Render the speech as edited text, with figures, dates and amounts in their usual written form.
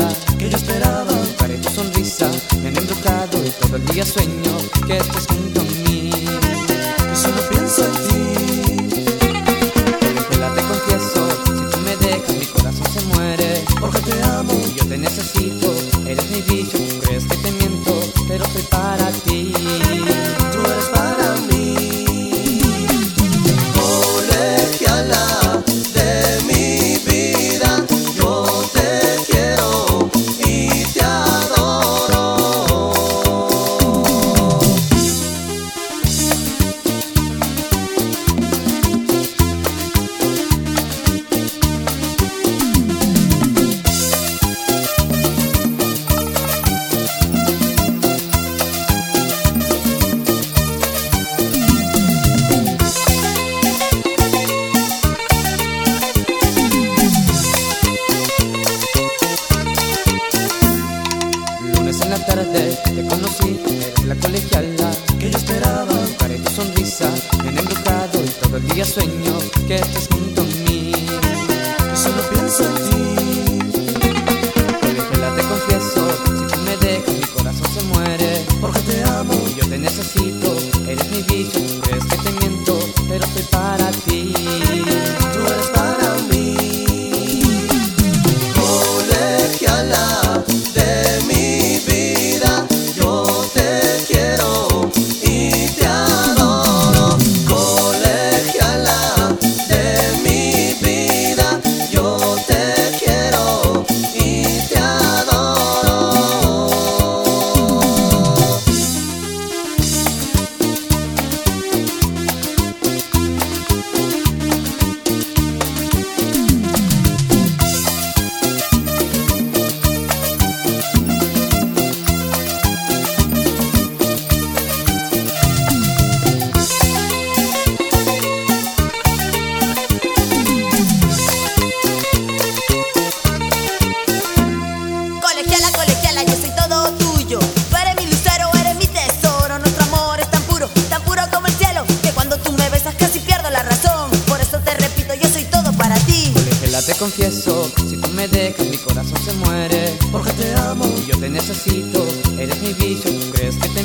que yo esperaba. Buscaré tu sonrisa, me han embrujado y todo el día sueño que estés junto a mí. Yo solo pienso en ti. Colegiala, te confieso, si tú me dejas mi corazón se muere. Porque te amo y yo te necesito, eres mi bicho. Crees que te miento, pero soy para ti. tú eres para mí. Colegiala de mi vida, yo te quiero y te adoro. Lunes en la tarde te conocí, eres la colegiala Que yo esperaba. Buscaré tu sonrisa, me han embrujado y todo el día sueño que estés junto a mí. Yo solo pienso en ti. Colegiala, te confieso, si tú me dejas mi corazón se muere. Porque te amo Y yo te necesito, eres mi bicho. Crees que te miento, pero soy para ti. tú eres para mí. Colegiala de mi vida, yo te quiero y te adoro. Colegiala de mi vida, yo te quiero y te adoro. Colegiala, colegiala, yo soy todo tuyo. Tú eres mi lucero, eres mi tesoro. Nuestro amor es tan puro como el cielo, que cuando tú me besas casi pierdo la razón. Por eso te repito, yo soy todo para ti. Colegiala, te confieso, si tú me dejas mi corazón se muere. Porque te amo Y yo te necesito, eres mi bicho. Crees que te